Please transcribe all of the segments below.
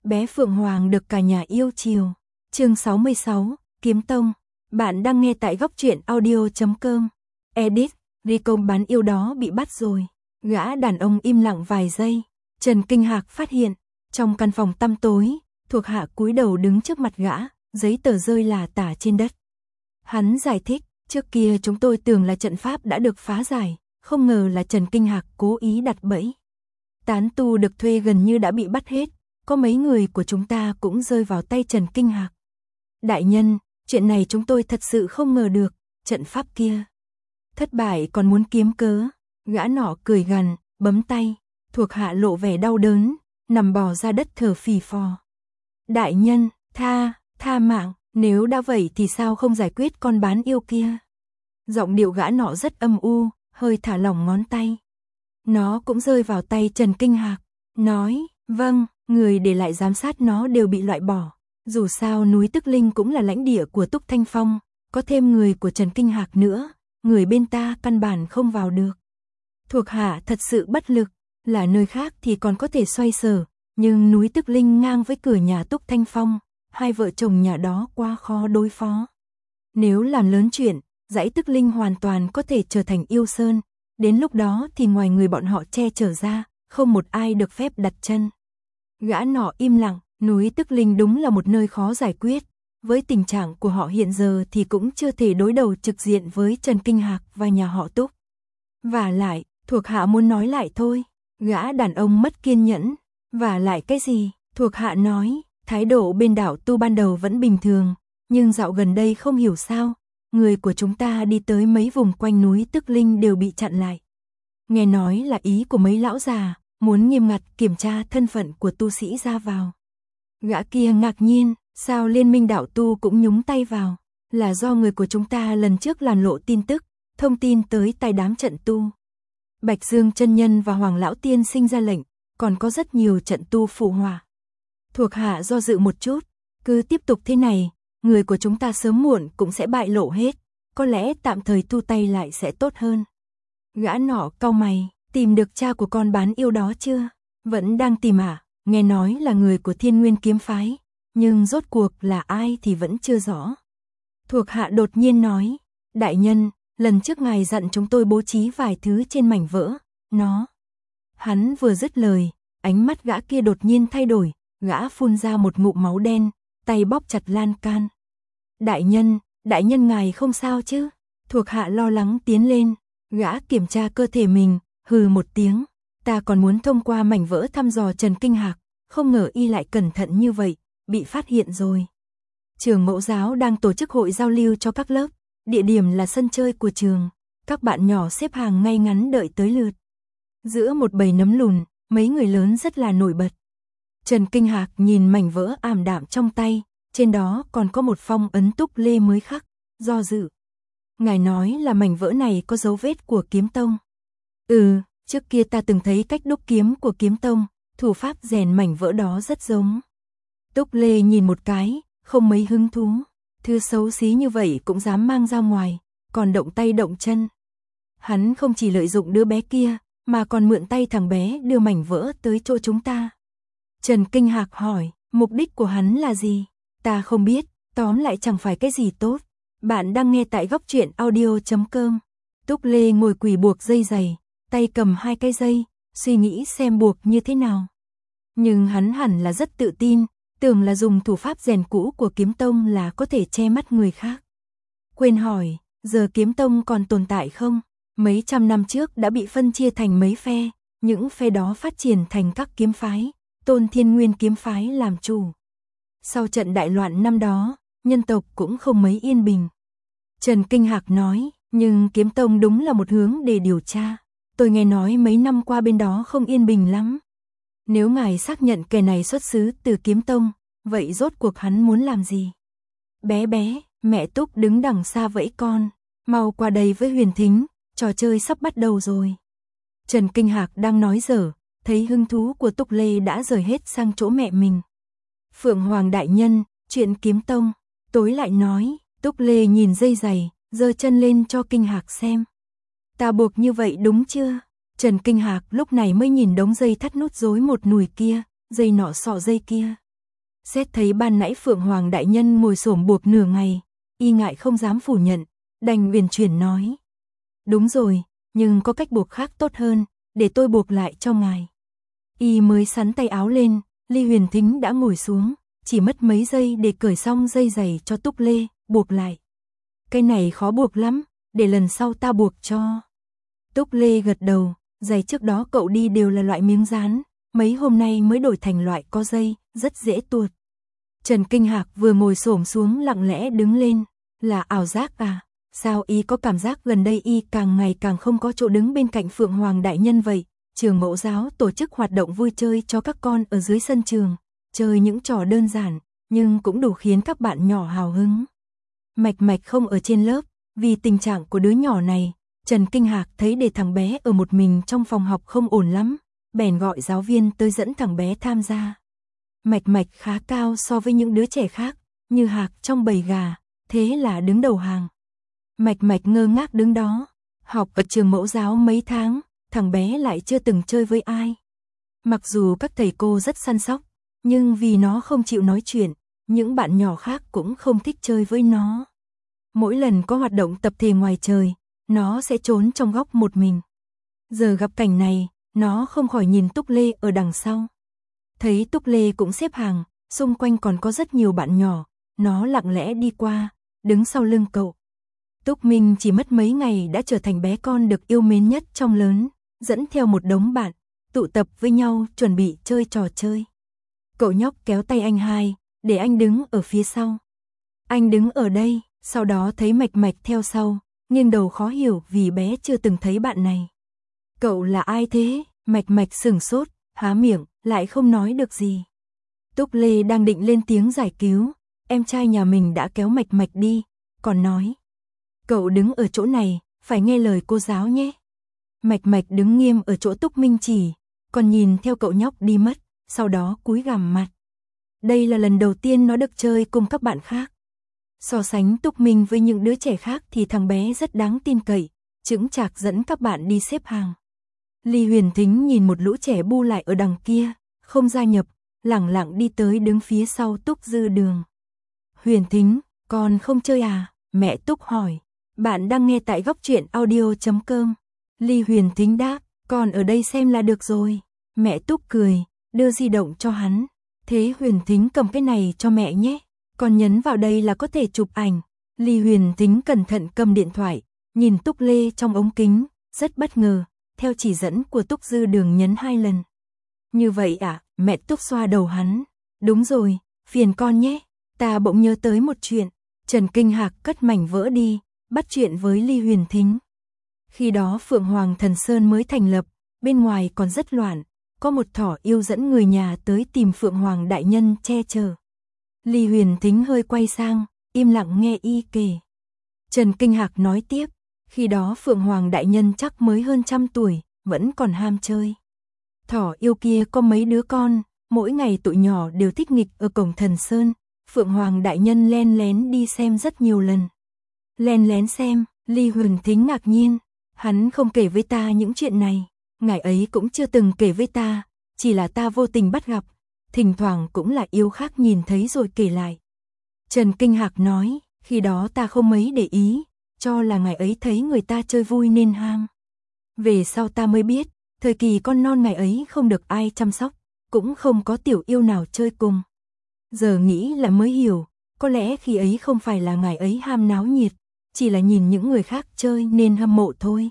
bé Phượng Hoàng được cả nhà yêu chiều. Chương 66, Kiếm Tông. Bạn đang nghe tại góc truyện audio.com. Edit, Rico bán yêu đó bị bắt rồi. Gã đàn ông im lặng vài giây. Trần Kinh Hạc phát hiện, trong căn phòng tăm tối, thuộc hạ cúi đầu đứng trước mặt gã, giấy tờ rơi lả tả trên đất. Hắn giải thích, trước kia chúng tôi tưởng là trận pháp đã được phá giải, không ngờ là Trần Kinh Hạc cố ý đặt bẫy. Tán tu được thuê gần như đã bị bắt hết, có mấy người của chúng ta cũng rơi vào tay Trần Kinh Hạc. Đại nhân, chuyện này chúng tôi thật sự không ngờ được, trận pháp kia thất bại còn muốn kiếm cớ. Gã nọ cười gằn, bấm tay, thuộc hạ lộ vẻ đau đớn, nằm bò ra đất thở phì phò. Đại nhân, tha mạng, nếu đã vậy thì sao không giải quyết con bán yêu kia? Giọng điệu gã nọ rất âm u, hơi thả lỏng ngón tay. Nó cũng rơi vào tay Trần Kinh Hạc, nói, vâng, người để lại giám sát nó đều bị loại bỏ. Dù sao núi Tức Linh cũng là lãnh địa của Túc Thanh Phong, có thêm người của Trần Kinh Hạc nữa, người bên ta căn bản không vào được. Thuộc hạ thật sự bất lực, là nơi khác thì còn có thể xoay sở, nhưng núi Tức Linh ngang với cửa nhà Túc Thanh Phong, hai vợ chồng nhà đó quá khó đối phó. Nếu làm lớn chuyện, dãy Tức Linh hoàn toàn có thể trở thành yêu sơn, đến lúc đó thì ngoài người bọn họ che chở ra, không một ai được phép đặt chân. Gã nọ im lặng, núi Tức Linh đúng là một nơi khó giải quyết, với tình trạng của họ hiện giờ thì cũng chưa thể đối đầu trực diện với Trần Kinh Hạc và nhà họ Túc. Và lại, thuộc hạ muốn nói lại thôi. Gã đàn ông mất kiên nhẫn. Và lại cái gì? Thuộc hạ nói, thái độ bên đảo tu ban đầu vẫn bình thường, nhưng dạo gần đây không hiểu sao, người của chúng ta đi tới mấy vùng quanh núi Tức Linh đều bị chặn lại. Nghe nói là ý của mấy lão già, muốn nghiêm ngặt kiểm tra thân phận của tu sĩ ra vào. Gã kia ngạc nhiên, sao liên minh đạo tu cũng nhúng tay vào? Là do người của chúng ta lần trước làn lộ tin tức, thông tin tới tai đám trận tu. Bạch Dương chân nhân và Hoàng lão tiên sinh ra lệnh, còn có rất nhiều trận tu phụ họa. Thuộc hạ do dự một chút, cứ tiếp tục thế này, người của chúng ta sớm muộn cũng sẽ bại lộ hết, có lẽ tạm thời thu tay lại sẽ tốt hơn. Gã nọ cau mày, tìm được cha của con bán yêu đó chưa? Vẫn đang tìm à? Nghe nói là người của Thiên Nguyên kiếm phái, nhưng rốt cuộc là ai thì vẫn chưa rõ. Thuộc hạ đột nhiên nói, đại nhân, lần trước ngài dặn chúng tôi bố trí vài thứ trên mảnh vỡ, nó. Hắn vừa dứt lời, ánh mắt gã kia đột nhiên thay đổi, gã phun ra một ngụm máu đen, tay bóp chặt lan can. Đại nhân ngài không sao chứ? Thuộc hạ lo lắng tiến lên, gã kiểm tra cơ thể mình, hừ một tiếng, ta còn muốn thông qua mảnh vỡ thăm dò Trần Kinh Hạc, không ngờ y lại cẩn thận như vậy, bị phát hiện rồi. Trường Mẫu giáo đang tổ chức hội giao lưu cho các lớp, địa điểm là sân chơi của trường, các bạn nhỏ xếp hàng ngay ngắn đợi tới lượt. Giữa một bầy nấm lùn, mấy người lớn rất là nổi bật. Trần Kinh Hạc nhìn mảnh vỡ ảm đạm trong tay, trên đó còn có một phong ấn Túc Lê mới khắc, do dự. Ngài nói là mảnh vỡ này có dấu vết của Kiếm Tông. Trước kia ta từng thấy cách đúc kiếm của Kiếm Tông, thủ pháp rèn mảnh vỡ đó rất giống. Túc Lê nhìn một cái, không mấy hứng thú, thứ xấu xí như vậy cũng dám mang ra ngoài, còn động tay động chân. Hắn không chỉ lợi dụng đứa bé kia, mà còn mượn tay thằng bé đưa mảnh vỡ tới chỗ chúng ta. Trần Kinh Hạc hỏi, mục đích của hắn là gì? Ta không biết, tóm lại chẳng phải cái gì tốt. Bạn đang nghe tại góc truyện audio.com. Túc Lê ngồi quỳ buộc dây giày, tay cầm hai cái dây, suy nghĩ xem buộc như thế nào. Nhưng hắn hẳn là rất tự tin, tưởng là dùng thủ pháp rèn cũ của Kiếm Tông là có thể che mắt người khác. Quên hỏi, giờ Kiếm Tông còn tồn tại không? Mấy trăm năm trước đã bị phân chia thành mấy phe, những phe đó phát triển thành các kiếm phái, Tôn Thiên Nguyên kiếm phái làm chủ. Sau trận đại loạn năm đó, nhân tộc cũng không mấy yên bình. Trần Kinh Hạc nói, nhưng Kiếm Tông đúng là một hướng để điều tra. Tôi nghe nói mấy năm qua bên đó không yên bình lắm. Nếu ngài xác nhận kẻ này xuất xứ từ Kiếm Tông, vậy rốt cuộc hắn muốn làm gì? Bé, mẹ Túc đứng đằng xa vẫy con, mau qua đây với Huyền Thính, trò chơi sắp bắt đầu rồi. Trần Kinh Hạc đang nói dở, thấy hứng thú của Túc Lê đã rời hết sang chỗ mẹ mình. Phượng Hoàng đại nhân, chuyện Kiếm Tông, tối lại nói. Túc Lê nhìn dây giày, giơ chân lên cho Kinh Hạc xem. Ta buộc như vậy đúng chưa? Trần Kinh Hạc lúc này mới nhìn đống dây thắt nút rối một nùi kia, dây nọ xỏ dây kia. Xét thấy ban nãy Phượng Hoàng đại nhân ngồi xổm buộc nửa ngày, y ngại không dám phủ nhận, đành huyền chuyển nói. Đúng rồi, nhưng có cách buộc khác tốt hơn, để tôi buộc lại cho ngài. Y mới sắn tay áo lên, Ly Huyền Thính đã ngồi xuống, chỉ mất mấy giây để cởi xong dây giày cho Túc Lê, buộc lại. Cái này khó buộc lắm, để lần sau ta buộc cho. Túc Lê gật đầu, giày trước đó cậu đi đều là loại miếng dán, mấy hôm nay mới đổi thành loại có dây, rất dễ tuột. Trần Kinh Hạc vừa ngồi xổm xuống lặng lẽ đứng lên, là ảo giác à? Sao y có cảm giác gần đây y càng ngày càng không có chỗ đứng bên cạnh Phượng Hoàng đại nhân vậy? Trường mẫu giáo tổ chức hoạt động vui chơi cho các con ở dưới sân trường, chơi những trò đơn giản, nhưng cũng đủ khiến các bạn nhỏ hào hứng. Mạch Mạch không ở trên lớp, vì tình trạng của đứa nhỏ này, Trần Kinh Hạc thấy để thằng bé ở một mình trong phòng học không ổn lắm, bèn gọi giáo viên tới dẫn thằng bé tham gia. Mạch Mạch khá cao so với những đứa trẻ khác, như hạc trong bầy gà, thế là đứng đầu hàng. Mạch Mạch ngơ ngác đứng đó, học ở trường mẫu giáo mấy tháng, thằng bé lại chưa từng chơi với ai. Mặc dù các thầy cô rất săn sóc, nhưng vì nó không chịu nói chuyện, những bạn nhỏ khác cũng không thích chơi với nó. Mỗi lần có hoạt động tập thể ngoài trời, nó sẽ trốn trong góc một mình. Giờ gặp cảnh này, nó không khỏi nhìn Túc Lê ở đằng sau. Thấy Túc Lê cũng xếp hàng, xung quanh còn có rất nhiều bạn nhỏ, nó lặng lẽ đi qua, đứng sau lưng cậu. Túc Minh chỉ mất mấy ngày đã trở thành bé con được yêu mến nhất trong lớn, dẫn theo một đống bạn, tụ tập với nhau chuẩn bị chơi trò chơi. Cậu nhóc kéo tay anh hai, để anh đứng ở phía sau. Anh đứng ở đây, sau đó thấy Mạch Mạch theo sau, nghiêng đầu khó hiểu vì bé chưa từng thấy bạn này. Cậu là ai thế? Mạch Mạch sửng sốt, há miệng, lại không nói được gì. Túc Lê đang định lên tiếng giải cứu, em trai nhà mình đã kéo Mạch Mạch đi, còn nói. Cậu đứng ở chỗ này, phải nghe lời cô giáo nhé. Mạch Mạch đứng nghiêm ở chỗ Túc Minh chỉ, còn nhìn theo cậu nhóc đi mất, sau đó cúi gằm mặt. Đây là lần đầu tiên nó được chơi cùng các bạn khác. So sánh Túc Minh với những đứa trẻ khác thì thằng bé rất đáng tin cậy, chững chạc dẫn các bạn đi xếp hàng. Ly Huyền Thính nhìn một lũ trẻ bu lại ở đằng kia, không gia nhập, lẳng lặng đi tới đứng phía sau Túc Dư Đường. Huyền Thính, con không chơi à? Mẹ Túc hỏi. Bạn đang nghe tại góc truyện audio.com. Ly Huyền Thính đáp, con ở đây xem là được rồi. Mẹ Túc cười, đưa di động cho hắn. Thế Huyền Thính cầm cái này cho mẹ nhé. Con nhấn vào đây là có thể chụp ảnh. Ly Huyền Thính cẩn thận cầm điện thoại, nhìn Túc Lê trong ống kính, rất bất ngờ, theo chỉ dẫn của Túc Dư Đường nhấn 2 lần. Như vậy à? Mẹ Túc xoa đầu hắn. Đúng rồi, phiền con nhé. Ta bỗng nhớ tới một chuyện. Trần Kinh Hạc cất mảnh vỡ đi, bắt chuyện với Ly Huyền Thính. Khi đó Phượng Hoàng Thần Sơn mới thành lập, bên ngoài còn rất loạn, có một thỏ yêu dẫn người nhà tới tìm Phượng Hoàng đại nhân che chở. Ly Huyền Thính hơi quay sang, im lặng nghe y kể. Trần Kinh Hạc nói tiếp, khi đó Phượng Hoàng đại nhân chắc mới hơn 100 tuổi, vẫn còn ham chơi. Thỏ yêu kia có mấy đứa con, mỗi ngày tụi nhỏ đều thích nghịch ở cổng Thần Sơn, Phượng Hoàng đại nhân len lén đi xem rất nhiều lần. Len lén xem, Ly Huyền Thính ngạc nhiên, hắn không kể với ta những chuyện này, ngài ấy cũng chưa từng kể với ta, chỉ là ta vô tình bắt gặp, thỉnh thoảng cũng là yêu khác nhìn thấy rồi kể lại. Trần Kinh Hạc nói, khi đó ta không mấy để ý, cho là ngài ấy thấy người ta chơi vui nên ham. Về sau ta mới biết, thời kỳ con non ngài ấy không được ai chăm sóc, cũng không có tiểu yêu nào chơi cùng. Giờ nghĩ là mới hiểu, có lẽ khi ấy không phải là ngài ấy ham náo nhiệt, chỉ là nhìn những người khác chơi nên hâm mộ thôi.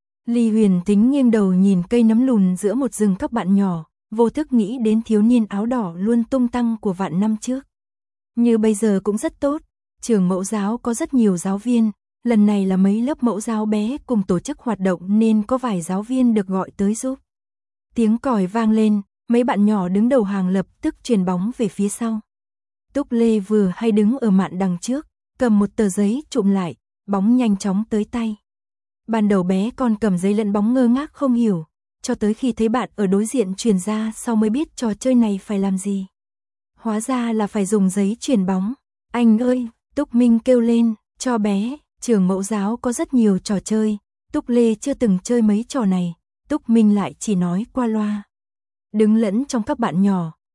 Ly Huyền Thính nghiêng đầu nhìn cây nấm lùn giữa một rừng các bạn nhỏ, vô thức nghĩ đến thiếu niên áo đỏ luôn tung tăng của vạn năm trước. Như bây giờ cũng rất tốt, trường mẫu giáo có rất nhiều giáo viên, lần này là mấy lớp mẫu giáo bé cùng tổ chức hoạt động nên có vài giáo viên được gọi tới giúp. Tiếng còi vang lên, mấy bạn nhỏ đứng đầu hàng lập tức chuyền bóng về phía sau. Túc Lê vừa hay đứng ở mạn đằng trước, cầm một tờ giấy trụm lại, bóng nhanh chóng tới tay. Ban đầu bé con cầm giấy lẫn bóng ngơ ngác không hiểu, cho tới khi thấy bạn ở đối diện truyền ra sau mới biết trò chơi này phải làm gì. Hóa ra là phải dùng giấy chuyền bóng. Anh ơi, Túc Minh kêu lên, cho bé, trường mẫu giáo có rất nhiều trò chơi, Túc Lê chưa từng chơi mấy trò này, Túc Minh lại chỉ nói qua loa. Đứng lẫn trong các bạn nhỏ,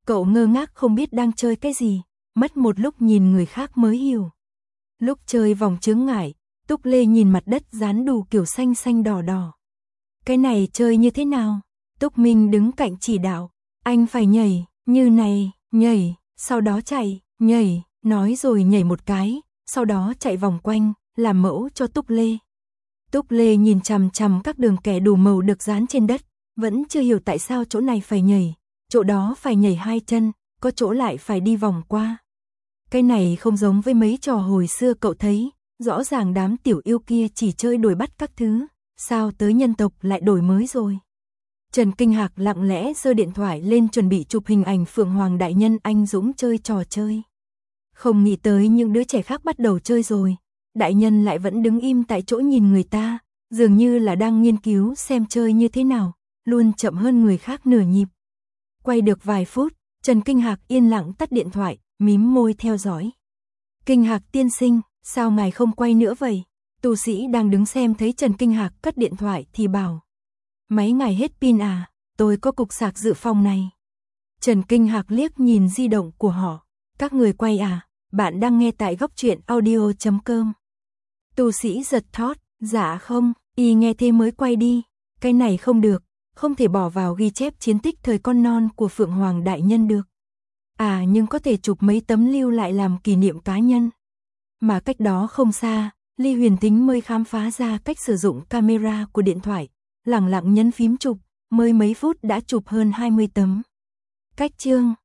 Cậu ngơ ngác không biết đang chơi cái gì, mất một lúc nhìn người khác mới hiểu. Lúc chơi vòng chướng ngại, Túc Lê nhìn mặt đất dán đủ kiểu xanh xanh đỏ đỏ. Cái này chơi như thế nào? Túc Minh đứng cạnh chỉ đạo. Anh phải nhảy, như này, nhảy, sau đó chạy, nhảy, nói rồi nhảy một cái, sau đó chạy vòng quanh, làm mẫu cho Túc Lê. Túc Lê nhìn chằm chằm các đường kẻ đủ màu được dán trên đất, vẫn chưa hiểu tại sao chỗ này phải nhảy, chỗ đó phải nhảy 2 chân, có chỗ lại phải đi vòng qua. Cái này không giống với mấy trò hồi xưa cậu thấy, rõ ràng đám tiểu yêu kia chỉ chơi đuổi bắt các thứ, sao tới nhân tộc lại đổi mới rồi. Trần Kinh Hạc lặng lẽ giơ điện thoại lên chuẩn bị chụp hình ảnh Phượng Hoàng đại nhân anh dũng chơi trò chơi. Không nghĩ tới những đứa trẻ khác bắt đầu chơi rồi, đại nhân lại vẫn đứng im tại chỗ nhìn người ta, dường như là đang nghiên cứu xem chơi như thế nào, luôn chậm hơn người khác nửa nhịp. Quay được vài phút, Trần Kinh Hạc yên lặng tắt điện thoại, mím môi theo dõi. Kinh Hạc tiên sinh, sao ngài không quay nữa vậy? Tu sĩ đang đứng xem thấy Trần Kinh Hạc cất điện thoại thì bảo. Máy ngài hết pin à, tôi có cục sạc dự phòng này. Trần Kinh Hạc liếc nhìn di động của họ. Các người quay à, bạn đang nghe tại góc truyện audio.com. Tu sĩ giật thót, dạ không, y nghe thế mới quay đi. Cái này không được, không thể bỏ vào ghi chép chiến tích thời con non của Phượng Hoàng đại nhân được. À nhưng có thể chụp mấy tấm lưu lại làm kỷ niệm cá nhân. Mà cách đó không xa, Ly Huyền Tính mới khám phá ra cách sử dụng camera của điện thoại, lẳng lặng nhấn phím chụp, mới mấy phút đã chụp hơn 20 tấm. Cách chương